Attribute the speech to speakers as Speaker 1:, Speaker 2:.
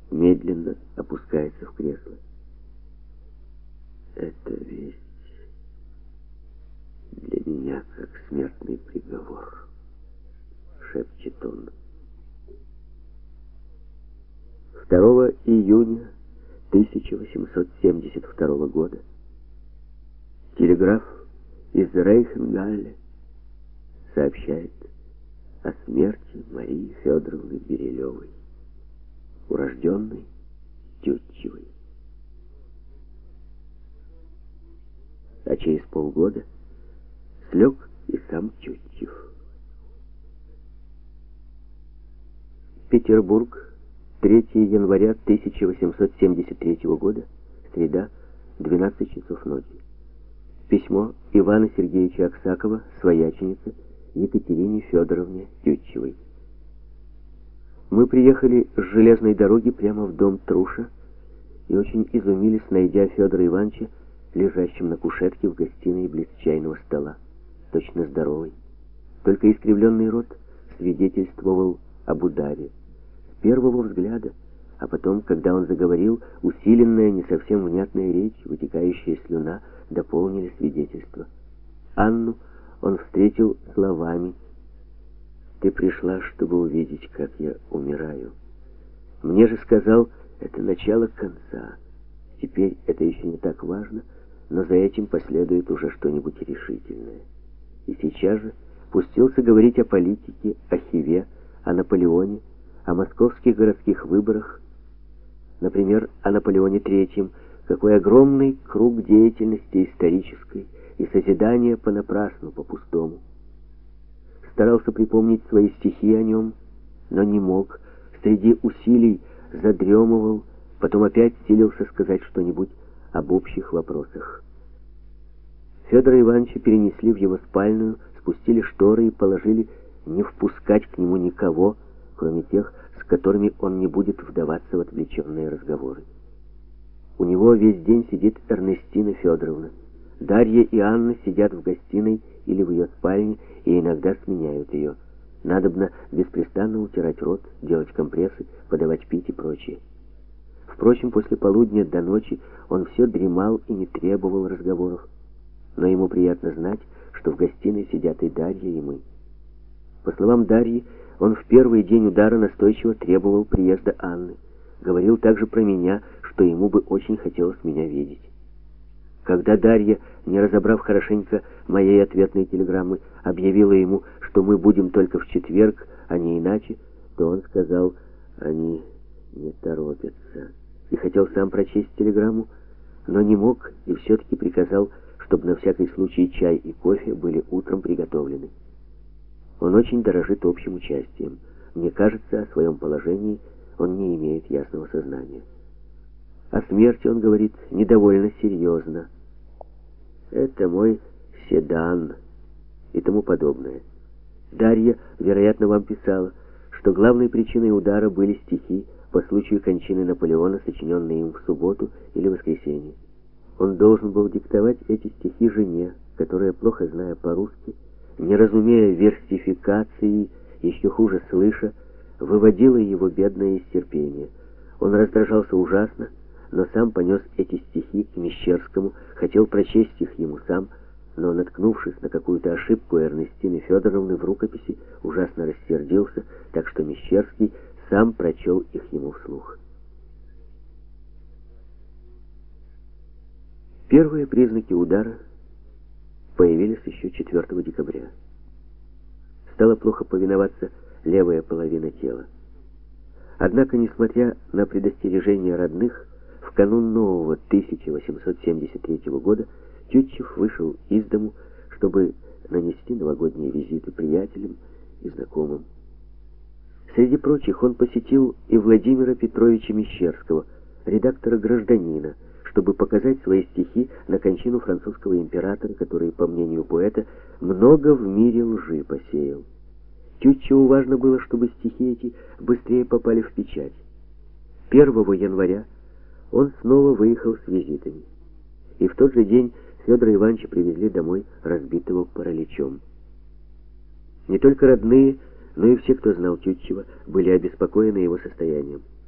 Speaker 1: медленно опускается в кресло. «Это весть для меня как смертный приговор», — шепчет он. 2 июня 1872 года телеграф из Рейхенгалля сообщает о смерти Марии Федоровны Берилевой, урожденной Тютчевой. А через полгода слег и сам Тютчев. Петербург, 3 января 1873 года, среда, 12 часов ночи. Письмо Ивана Сергеевича Аксакова, свояченице Екатерине Федоровне Тютчевой. Мы приехали с железной дороги прямо в дом Труша и очень изумились, найдя Федора Ивановича лежащим на кушетке в гостиной близ чайного стола, точно здоровый. Только искривленный рот свидетельствовал об ударе. С первого взгляда, а потом, когда он заговорил, усиленная, не совсем внятная речь, вытекающая слюна, дополнили свидетельство. Анну он встретил словами: «Ты пришла, чтобы увидеть, как я умираю. Мне же сказал, это начало конца. Теперь это еще не так важно, но за этим последует уже что-нибудь решительное». И сейчас же пустился говорить о политике, о Хиве, о Наполеоне, о московских городских выборах, например, о Наполеоне III, какой огромный круг деятельности исторической и созидания понапрасну, по-пустому. Старался припомнить свои стихи о нем, но не мог, среди усилий задремывал, потом опять силился сказать что-нибудь об общих вопросах. Федора Ивановича перенесли в его спальную, спустили шторы и положили не впускать к нему никого, кроме тех, с которыми он не будет вдаваться в отвлеченные разговоры. У него весь день сидит Эрнестина Федоровна. Дарья и Анна сидят в гостиной или в ее спальне и иногда сменяют ее. Надобно беспрестанно утирать рот, делать компрессы, подавать пить и прочее. Впрочем, после полудня до ночи он все дремал и не требовал разговоров. Но ему приятно знать, что в гостиной сидят и Дарья, и мы. По словам Дарьи, он в первый день удара настойчиво требовал приезда Анны. Говорил также про меня, что ему бы очень хотелось меня видеть. Когда Дарья, не разобрав хорошенько моей ответной телеграммы, объявила ему, что мы будем только в четверг, а не иначе, то он сказал: они не торопятся, и хотел сам прочесть телеграмму, но не мог и все-таки приказал, чтобы на всякий случай чай и кофе были утром приготовлены. Он очень дорожит общим участием. Мне кажется, о своем положении он не имеет ясного сознания. О смерти он говорит недовольно серьезно. Это мой седан и тому подобное. Дарья, вероятно, вам писала, что главной причиной удара были стихи по случаю кончины Наполеона, сочиненные им в субботу или воскресенье. Он должен был диктовать эти стихи жене, которая, плохо зная по-русски, не разумея версификации, еще хуже слыша, выводила его бедное из терпения. Он раздражался ужасно, но сам понес эти стихи к Мещерскому, хотел прочесть их ему сам, но, наткнувшись на какую-то ошибку Эрнестины Федоровны в рукописи, ужасно рассердился, так что Мещерский сам прочел их ему вслух. Первые признаки удара появились еще 4 декабря. Стала плохо повиноваться левая половина тела. Однако, несмотря на предостережения родных, в канун нового 1873 года Тютчев вышел из дому, чтобы нанести новогодние визиты приятелям и знакомым. Среди прочих он посетил и Владимира Петровича Мещерского, редактора «Гражданина», чтобы показать свои стихи на кончину французского императора, который, по мнению поэта, много в мире лжи посеял. Тютчеву важно было, чтобы стихи эти быстрее попали в печать. 1 января он снова выехал с визитами. И в тот же день Федора Ивановича привезли домой разбитого параличом. Не только родные, но и все, кто знал Тютчева, были обеспокоены его состоянием.